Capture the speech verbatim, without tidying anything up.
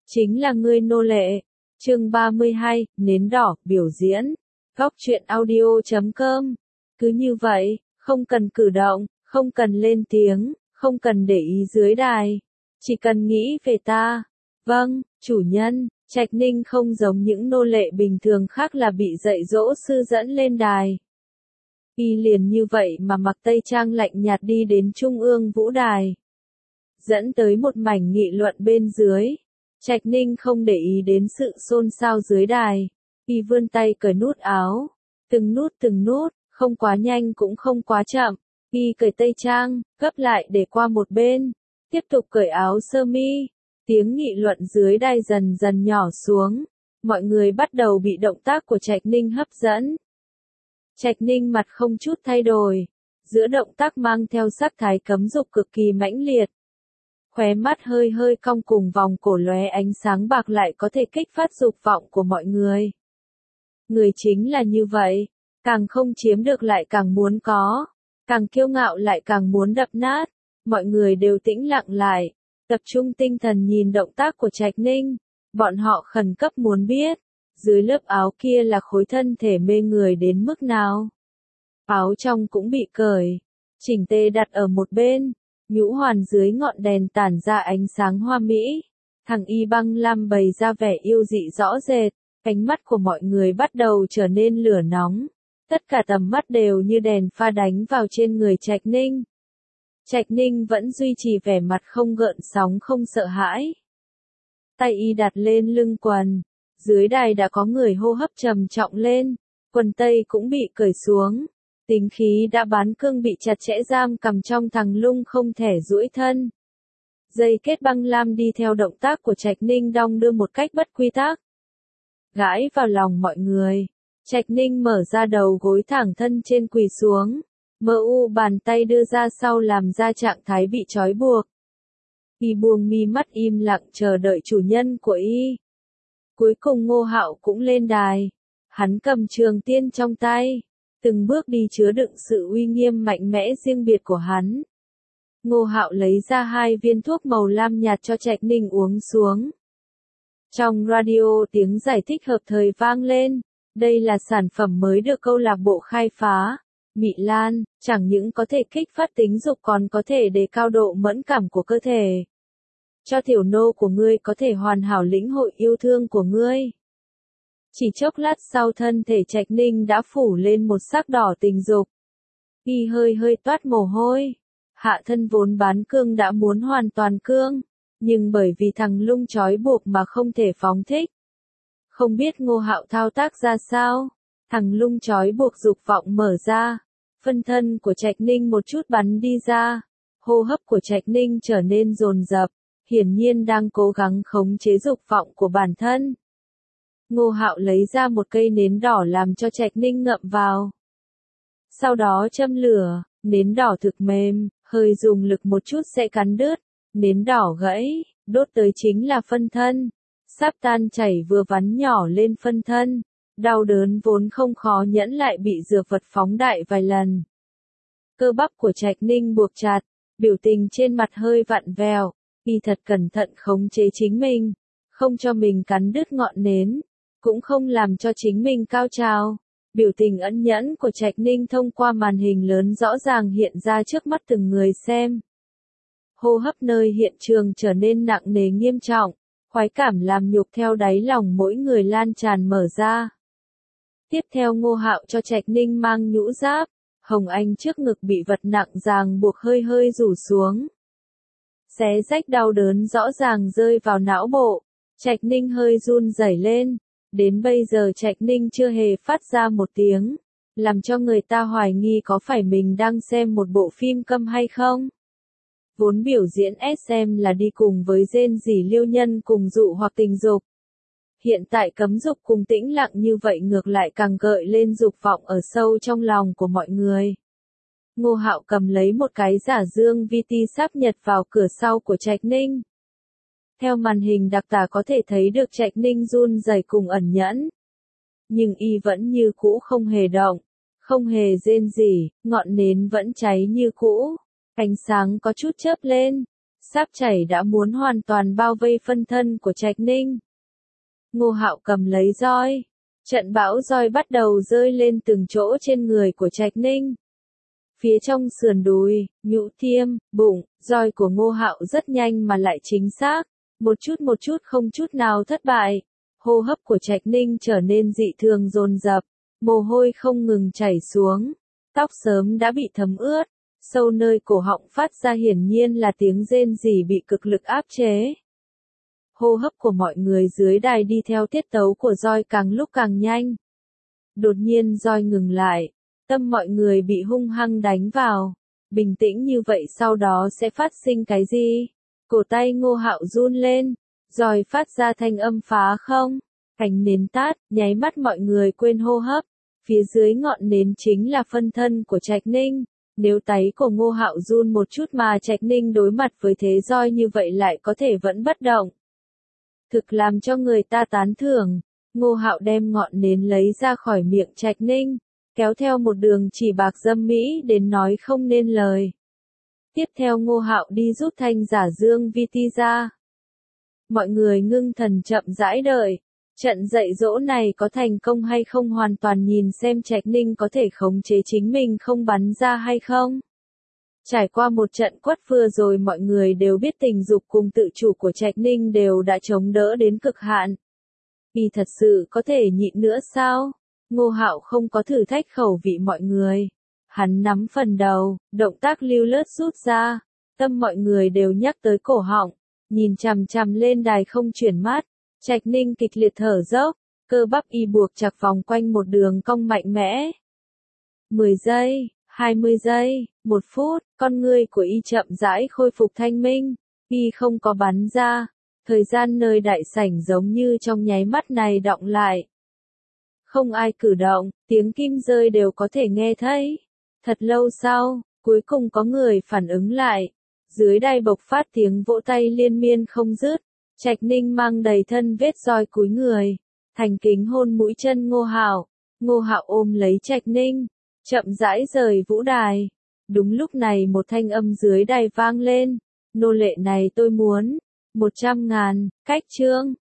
chính là ngươi nô lệ. Chương ba mươi hai, nến đỏ, biểu diễn. Góc truyện audio chấm com. Cứ như vậy, không cần cử động, không cần lên tiếng, không cần để ý dưới đài. Chỉ cần nghĩ về ta. Vâng, chủ nhân. Trạch Ninh không giống những nô lệ bình thường khác là bị dạy dỗ sư dẫn lên đài. Y liền như vậy mà mặc tây trang lạnh nhạt đi đến trung ương vũ đài. Dẫn tới một mảnh nghị luận bên dưới. Trạch Ninh không để ý đến sự xôn xao dưới đài. Y vươn tay cởi nút áo. Từng nút từng nút, không quá nhanh cũng không quá chậm. Y cởi tây trang, gấp lại để qua một bên. Tiếp tục cởi áo sơ mi. Tiếng nghị luận dưới đài dần dần nhỏ xuống. Mọi người bắt đầu bị động tác của Trạch Ninh hấp dẫn. Trạch Ninh mặt không chút thay đổi. Giữa động tác mang theo sắc thái cấm dục cực kỳ mãnh liệt. Khóe mắt hơi hơi cong cùng vòng cổ lóe ánh sáng bạc lại có thể kích phát dục vọng của mọi người. Người chính là như vậy. Càng không chiếm được lại càng muốn có. Càng kiêu ngạo lại càng muốn đập nát. Mọi người đều tĩnh lặng lại. Tập trung tinh thần nhìn động tác của Trạch Ninh. Bọn họ khẩn cấp muốn biết. Dưới lớp áo kia là khối thân thể mê người đến mức nào. Áo trong cũng bị cởi. Chỉnh tề đặt ở một bên. Nhũ hoàn dưới ngọn đèn tản ra ánh sáng hoa mỹ. Thằng Y Băng Lam bày ra vẻ yêu dị rõ rệt. Ánh mắt của mọi người bắt đầu trở nên lửa nóng. Tất cả tầm mắt đều như đèn pha đánh vào trên người Trạch Ninh. Trạch Ninh vẫn duy trì vẻ mặt không gợn sóng không sợ hãi. Tay Y đặt lên lưng quần. Dưới đài đã có người hô hấp trầm trọng lên. Quần tây cũng bị cởi xuống. Tính khí đã bán cương bị chặt chẽ giam cầm trong thằng lung không thể duỗi thân. Dây kết băng lam đi theo động tác của Trạch Ninh đong đưa một cách bất quy tắc. Gãi vào lòng mọi người. Trạch Ninh mở ra đầu gối thẳng thân trên quỳ xuống. Mơ u bàn tay đưa ra sau làm ra trạng thái bị trói buộc. Y buông mi mắt im lặng chờ đợi chủ nhân của Y. Cuối cùng Ngô Hạo cũng lên đài. Hắn cầm trường tiên trong tay. Từng bước đi chứa đựng sự uy nghiêm mạnh mẽ riêng biệt của hắn. Ngô Hạo lấy ra hai viên thuốc màu lam nhạt cho Trạch Ninh uống xuống. Trong radio tiếng giải thích hợp thời vang lên. Đây là sản phẩm mới được câu lạc bộ khai phá. Mị Lan, chẳng những có thể kích phát tính dục còn có thể đề cao độ mẫn cảm của cơ thể. Cho tiểu nô của ngươi có thể hoàn hảo lĩnh hội yêu thương của ngươi. Chỉ chốc lát sau thân thể Trạch Ninh đã phủ lên một sắc đỏ tình dục. Y hơi hơi toát mồ hôi. Hạ thân vốn bán cương đã muốn hoàn toàn cương. Nhưng bởi vì thằng lung trói buộc mà không thể phóng thích. Không biết Ngô Hạo thao tác ra sao. Thằng lung trói buộc dục vọng mở ra. Phân thân của Trạch Ninh một chút bắn đi ra. Hô hấp của Trạch Ninh trở nên dồn dập. Hiển nhiên đang cố gắng khống chế dục vọng của bản thân. Ngô Hạo lấy ra một cây nến đỏ làm cho Trạch Ninh ngậm vào. Sau đó châm lửa, nến đỏ thực mềm, hơi dùng lực một chút sẽ cắn đứt. Nến đỏ gãy, đốt tới chính là phân thân. Sắp tan chảy vừa vắn nhỏ lên phân thân. Đau đớn vốn không khó nhẫn lại bị dược vật phóng đại vài lần. Cơ bắp của Trạch Ninh buộc chặt, biểu tình trên mặt hơi vặn vẹo. Y thật cẩn thận khống chế chính mình, không cho mình cắn đứt ngọn nến, cũng không làm cho chính mình cao trào. Biểu tình ẩn nhẫn của Trạch Ninh thông qua màn hình lớn rõ ràng hiện ra trước mắt từng người xem. Hô hấp nơi hiện trường trở nên nặng nề nghiêm trọng, khoái cảm làm nhục theo đáy lòng mỗi người lan tràn mở ra. Tiếp theo Ngô Hạo cho Trạch Ninh mang nhũ giáp, Hồng Anh trước ngực bị vật nặng ràng buộc hơi hơi rủ xuống. Xé rách đau đớn rõ ràng rơi vào não bộ, Trạch Ninh hơi run rẩy lên. Đến bây giờ Trạch Ninh chưa hề phát ra một tiếng, làm cho người ta hoài nghi có phải mình đang xem một bộ phim câm hay không. Vốn biểu diễn ét em là đi cùng với rên rỉ liêu nhân cùng dụ hoặc tình dục. Hiện tại cấm dục cùng tĩnh lặng như vậy ngược lại càng gợi lên dục vọng ở sâu trong lòng của mọi người. Ngô Hạo cầm lấy một cái giả dương vê tê sáp nhật vào cửa sau của Trạch Ninh. Theo màn hình đặc tả có thể thấy được Trạch Ninh run rẩy cùng ẩn nhẫn. Nhưng Y vẫn như cũ không hề động, không hề rên rỉ, ngọn nến vẫn cháy như cũ. Ánh sáng có chút chớp lên. Sáp chảy đã muốn hoàn toàn bao vây phân thân của Trạch Ninh. Ngô Hạo cầm lấy roi. Trận bão roi bắt đầu rơi lên từng chỗ trên người của Trạch Ninh. Phía trong sườn đùi, nhũ tiêm, bụng, roi của Ngô Hạo rất nhanh mà lại chính xác. Một chút một chút không chút nào thất bại. Hô hấp của Trạch Ninh trở nên dị thường dồn dập. Mồ hôi không ngừng chảy xuống. Tóc sớm đã bị thấm ướt. Sâu nơi cổ họng phát ra hiển nhiên là tiếng rên rỉ bị cực lực áp chế. Hô hấp của mọi người dưới đài đi theo tiết tấu của roi càng lúc càng nhanh. Đột nhiên roi ngừng lại. Tâm mọi người bị hung hăng đánh vào. Bình tĩnh như vậy sau đó sẽ phát sinh cái gì? Cổ tay Ngô Hạo run lên. Roi phát ra thanh âm phá không? Cánh nến tát, nháy mắt mọi người quên hô hấp. Phía dưới ngọn nến chính là phân thân của Trạch Ninh. Nếu táy của Ngô Hạo run một chút mà Trạch Ninh đối mặt với thế roi như vậy lại có thể vẫn bất động. Thực làm cho người ta tán thưởng. Ngô Hạo đem ngọn nến lấy ra khỏi miệng Trạch Ninh, kéo theo một đường chỉ bạc dâm mỹ đến nói không nên lời. Tiếp theo Ngô Hạo đi rút thanh giả dương vi ti ra. Mọi người ngưng thần chậm rãi đợi. Trận dạy dỗ này có thành công hay không hoàn toàn nhìn xem Trạch Ninh có thể khống chế chính mình không bắn ra hay không. Trải qua một trận quất vừa rồi mọi người đều biết tình dục cùng tự chủ của Trạch Ninh đều đã chống đỡ đến cực hạn. Y thật sự có thể nhịn nữa sao? Ngô Hạo không có thử thách khẩu vị mọi người. Hắn nắm phần đầu, động tác lưu lướt rút ra. Tâm mọi người đều nhắc tới cổ họng. Nhìn chằm chằm lên đài không chuyển mắt. Trạch Ninh kịch liệt thở dốc. Cơ bắp y buộc chặt vòng quanh một đường cong mạnh mẽ. mười giây, hai mươi giây, một phút, con ngươi của y chậm rãi khôi phục thanh minh. Y không có bắn ra. Thời gian nơi đại sảnh giống như trong nháy mắt này đọng lại. Không ai cử động, tiếng kim rơi đều có thể nghe thấy. Thật lâu sau, cuối cùng có người phản ứng lại. Dưới đài bộc phát tiếng vỗ tay liên miên không dứt. Trạch Ninh mang đầy thân vết roi cúi người. Thành kính hôn mũi chân Ngô Hạo. Ngô Hạo ôm lấy Trạch Ninh. Chậm rãi rời vũ đài. Đúng lúc này một thanh âm dưới đài vang lên. Nô lệ này tôi muốn. Một trăm ngàn, cách chương.